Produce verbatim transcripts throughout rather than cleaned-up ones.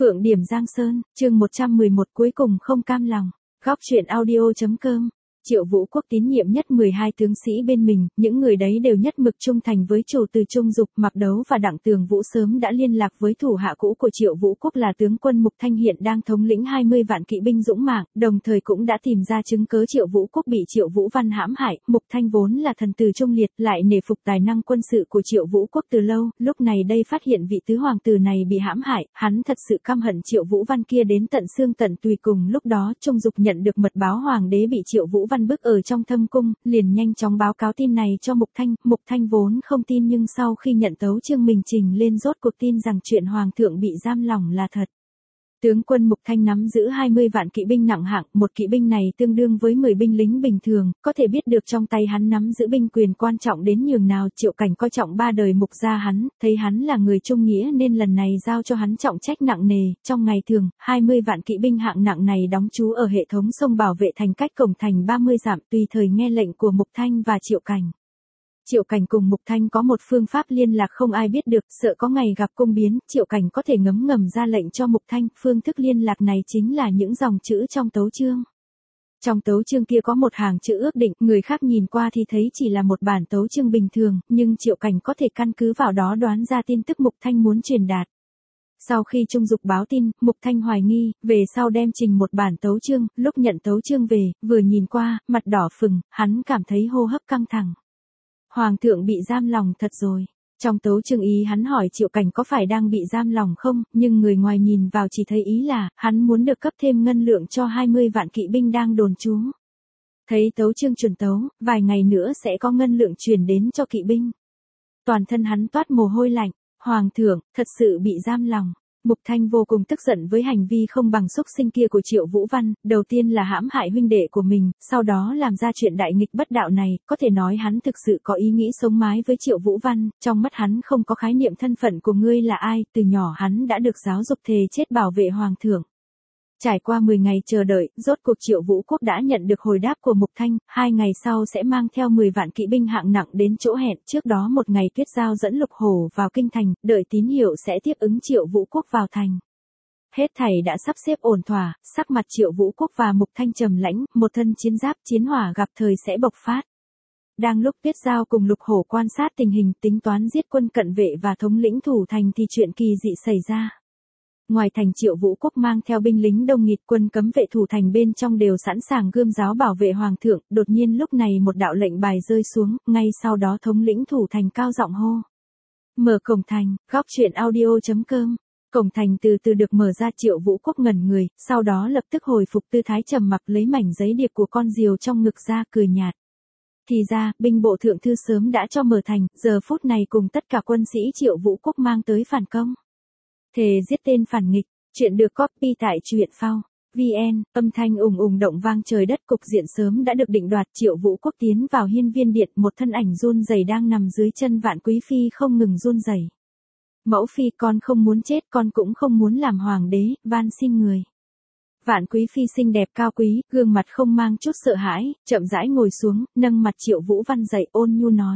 Phượng Điểm Giang Sơn, chương một trăm mười một cuối cùng không cam lòng. Góc truyện audio chấm com. Triệu Vũ Quốc tín nhiệm nhất mười hai tướng sĩ bên mình, những người đấy đều nhất mực trung thành với chủ từ Trung Dục, Mạc Đấu và Đặng Tường Vũ sớm đã liên lạc với thủ hạ cũ của Triệu Vũ Quốc là tướng quân Mục Thanh hiện đang thống lĩnh hai mươi vạn kỵ binh dũng mãnh, đồng thời cũng đã tìm ra chứng cớ Triệu Vũ Quốc bị Triệu Vũ Văn hãm hại. Mục Thanh vốn là thần tử trung liệt, lại nể phục tài năng quân sự của Triệu Vũ Quốc từ lâu, lúc này đây phát hiện vị tứ hoàng tử này bị hãm hại, hắn thật sự căm hận Triệu Vũ Văn kia đến tận xương tận tùy. Cùng lúc đó Trung Dục nhận được mật báo hoàng đế bị Triệu Vũ Văn bức ở trong thâm cung, liền nhanh chóng báo cáo tin này cho Mục Thanh. Mục Thanh vốn không tin nhưng sau khi nhận tấu chương mình trình lên rốt cuộc tin rằng chuyện hoàng thượng bị giam lỏng là thật. Tướng quân Mục Thanh nắm giữ hai mươi vạn kỵ binh nặng hạng, một kỵ binh này tương đương với mười binh lính bình thường, có thể biết được trong tay hắn nắm giữ binh quyền quan trọng đến nhường nào. Triệu Cảnh coi trọng ba đời Mục gia hắn, thấy hắn là người trung nghĩa nên lần này giao cho hắn trọng trách nặng nề. Trong ngày thường, hai mươi vạn kỵ binh hạng nặng này đóng trú ở hệ thống sông bảo vệ thành cách cổng thành ba mươi dặm, tùy thời nghe lệnh của Mục Thanh và Triệu Cảnh. Triệu Cảnh cùng Mục Thanh có một phương pháp liên lạc không ai biết được, sợ có ngày gặp cung biến, Triệu Cảnh có thể ngấm ngầm ra lệnh cho Mục Thanh. Phương thức liên lạc này chính là những dòng chữ trong tấu chương. Trong tấu chương kia có một hàng chữ ước định, người khác nhìn qua thì thấy chỉ là một bản tấu chương bình thường, nhưng Triệu Cảnh có thể căn cứ vào đó đoán ra tin tức Mục Thanh muốn truyền đạt. Sau khi Trung Dục báo tin, Mục Thanh hoài nghi, về sau đem trình một bản tấu chương, lúc nhận tấu chương về, vừa nhìn qua, mặt đỏ phừng, hắn cảm thấy hô hấp căng thẳng. Hoàng thượng bị giam lòng thật rồi. Trong tấu chương ý hắn hỏi Triệu Cảnh có phải đang bị giam lòng không, nhưng người ngoài nhìn vào chỉ thấy ý là, hắn muốn được cấp thêm ngân lượng cho hai mươi vạn kỵ binh đang đồn trú. Thấy tấu chương chuẩn tấu, vài ngày nữa sẽ có ngân lượng chuyển đến cho kỵ binh. Toàn thân hắn toát mồ hôi lạnh, Hoàng thượng, thật sự bị giam lòng. Mục Thanh vô cùng tức giận với hành vi không bằng xúc sinh kia của Triệu Vũ Văn, đầu tiên là hãm hại huynh đệ của mình, sau đó làm ra chuyện đại nghịch bất đạo này, có thể nói hắn thực sự có ý nghĩ sống mái với Triệu Vũ Văn, trong mắt hắn không có khái niệm thân phận của ngươi là ai, từ nhỏ hắn đã được giáo dục thề chết bảo vệ hoàng thượng. Trải qua mười ngày chờ đợi, rốt cuộc Triệu Vũ Quốc đã nhận được hồi đáp của Mục Thanh, hai ngày sau sẽ mang theo mười vạn kỵ binh hạng nặng đến chỗ hẹn, trước đó một ngày Tuyết Giao dẫn Lục Hổ vào kinh thành, đợi tín hiệu sẽ tiếp ứng Triệu Vũ Quốc vào thành. Hết thảy đã sắp xếp ổn thỏa, sắc mặt Triệu Vũ Quốc và Mục Thanh trầm lãnh, một thân chiến giáp chiến hỏa gặp thời sẽ bộc phát. Đang lúc Tuyết Giao cùng Lục Hổ quan sát tình hình tính toán giết quân cận vệ và thống lĩnh thủ thành thì chuyện kỳ dị xảy ra. Ngoài thành Triệu Vũ Quốc mang theo binh lính đông nghịt, quân cấm vệ thủ thành bên trong đều sẵn sàng gươm giáo bảo vệ hoàng thượng, đột nhiên lúc này một đạo lệnh bài rơi xuống, ngay sau đó thống lĩnh thủ thành cao giọng hô. Mở cổng thành, góc truyện audio chấm com. Cổng thành từ từ được mở ra, Triệu Vũ Quốc ngẩn người, sau đó lập tức hồi phục tư thái trầm mặc, lấy mảnh giấy điệp của con diều trong ngực ra, cười nhạt. Thì ra, binh bộ thượng thư sớm đã cho mở thành, giờ phút này cùng tất cả quân sĩ Triệu Vũ Quốc mang tới phản công. Thề giết tên phản nghịch, chuyện được copy tại truyện phao vn, âm thanh ùng ùng động vang trời đất, cục diện sớm đã được định đoạt. Triệu Vũ Quốc tiến vào hiên viên điện, một thân ảnh run rẩy đang nằm dưới chân Vạn Quý Phi không ngừng run rẩy. Mẫu phi, con không muốn chết, con cũng không muốn làm hoàng đế, van xin người. Vạn Quý Phi xinh đẹp cao quý, gương mặt không mang chút sợ hãi, chậm rãi ngồi xuống, nâng mặt Triệu Vũ Văn dậy, ôn nhu nói.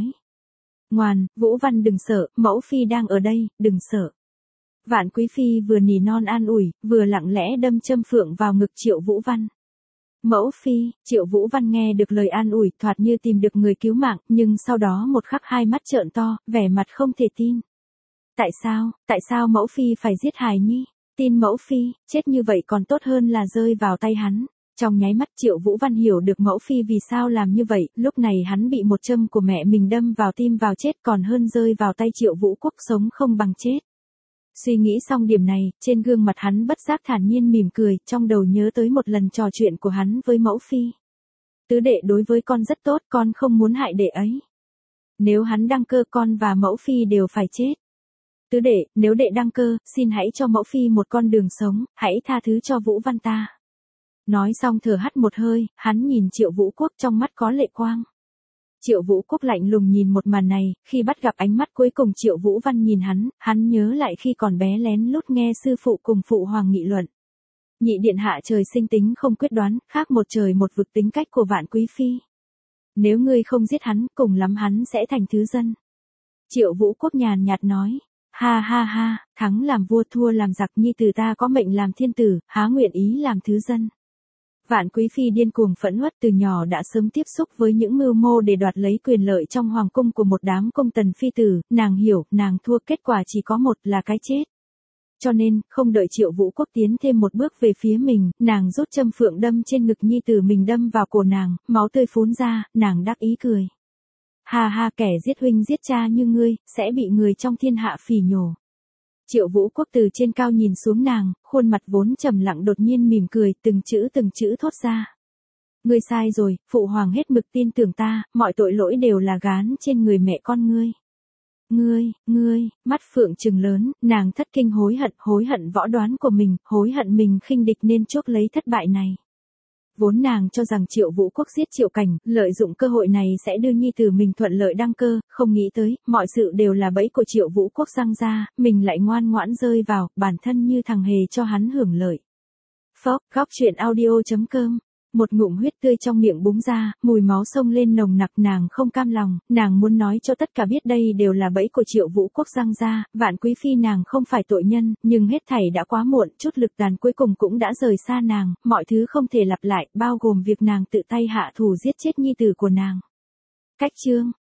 Ngoan, Vũ Văn đừng sợ, mẫu phi đang ở đây, đừng sợ. Vạn Quý Phi vừa nỉ non an ủi, vừa lặng lẽ đâm châm phượng vào ngực Triệu Vũ Văn. Mẫu phi, Triệu Vũ Văn nghe được lời an ủi, thoạt như tìm được người cứu mạng, nhưng sau đó một khắc hai mắt trợn to, vẻ mặt không thể tin. Tại sao, tại sao mẫu phi phải giết hài nhi? Tin mẫu phi, chết như vậy còn tốt hơn là rơi vào tay hắn. Trong nháy mắt Triệu Vũ Văn hiểu được mẫu phi vì sao làm như vậy, lúc này hắn bị một châm của mẹ mình đâm vào tim vào chết còn hơn rơi vào tay Triệu Vũ Quốc sống không bằng chết. Suy nghĩ xong điểm này, trên gương mặt hắn bất giác thản nhiên mỉm cười, trong đầu nhớ tới một lần trò chuyện của hắn với mẫu phi. Tứ đệ đối với con rất tốt, con không muốn hại đệ ấy. Nếu hắn đăng cơ con và mẫu phi đều phải chết. Tứ đệ, nếu đệ đăng cơ, xin hãy cho mẫu phi một con đường sống, hãy tha thứ cho Vũ Văn ta. Nói xong thở hắt một hơi, hắn nhìn Triệu Vũ Quốc trong mắt có lệ quang. Triệu Vũ Quốc lạnh lùng nhìn một màn này, khi bắt gặp ánh mắt cuối cùng Triệu Vũ Văn nhìn hắn, hắn nhớ lại khi còn bé lén lút nghe sư phụ cùng phụ hoàng nghị luận. Nhị điện hạ trời sinh tính không quyết đoán, khác một trời một vực tính cách của Vạn Quý Phi. Nếu ngươi không giết hắn, cùng lắm hắn sẽ thành thứ dân. Triệu Vũ Quốc nhàn nhạt nói. Ha ha ha, thắng làm vua thua làm giặc, nhi tử ta có mệnh làm thiên tử, há nguyện ý làm thứ dân. Vạn Quý Phi điên cuồng phẫn uất, từ nhỏ đã sớm tiếp xúc với những mưu mô để đoạt lấy quyền lợi trong hoàng cung của một đám công tần phi tử, nàng hiểu, nàng thua, kết quả chỉ có một là cái chết. Cho nên, không đợi Triệu Vũ Quốc tiến thêm một bước về phía mình, nàng rút châm phượng đâm trên ngực nhi tử mình, đâm vào cổ nàng, máu tươi phún ra, nàng đắc ý cười. Ha ha, kẻ giết huynh giết cha như ngươi, sẽ bị người trong thiên hạ phỉ nhổ. Triệu Vũ Quốc từ trên cao nhìn xuống nàng, khuôn mặt vốn trầm lặng đột nhiên mỉm cười, từng chữ từng chữ thốt ra. Ngươi sai rồi, phụ hoàng hết mực tin tưởng ta, mọi tội lỗi đều là gán trên người mẹ con ngươi. Ngươi, ngươi, mắt phượng trừng lớn, nàng thất kinh hối hận, hối hận võ đoán của mình, hối hận mình khinh địch nên chuốc lấy thất bại này. Vốn nàng cho rằng Triệu Vũ Quốc giết Triệu Cảnh, lợi dụng cơ hội này sẽ đưa nhi tử mình thuận lợi đăng cơ, không nghĩ tới, mọi sự đều là bẫy của Triệu Vũ Quốc răng ra, mình lại ngoan ngoãn rơi vào, bản thân như thằng hề cho hắn hưởng lợi. Phốc, góc truyện audio chấm com. Một ngụm huyết tươi trong miệng búng ra, mùi máu xông lên nồng nặc, nàng không cam lòng, nàng muốn nói cho tất cả biết đây đều là bẫy của Triệu Vũ Quốc răng ra, Vạn Quý Phi nàng không phải tội nhân, nhưng hết thảy đã quá muộn, chút lực đàn cuối cùng cũng đã rời xa nàng, mọi thứ không thể lặp lại, bao gồm việc nàng tự tay hạ thủ giết chết nhi tử của nàng. Cách chương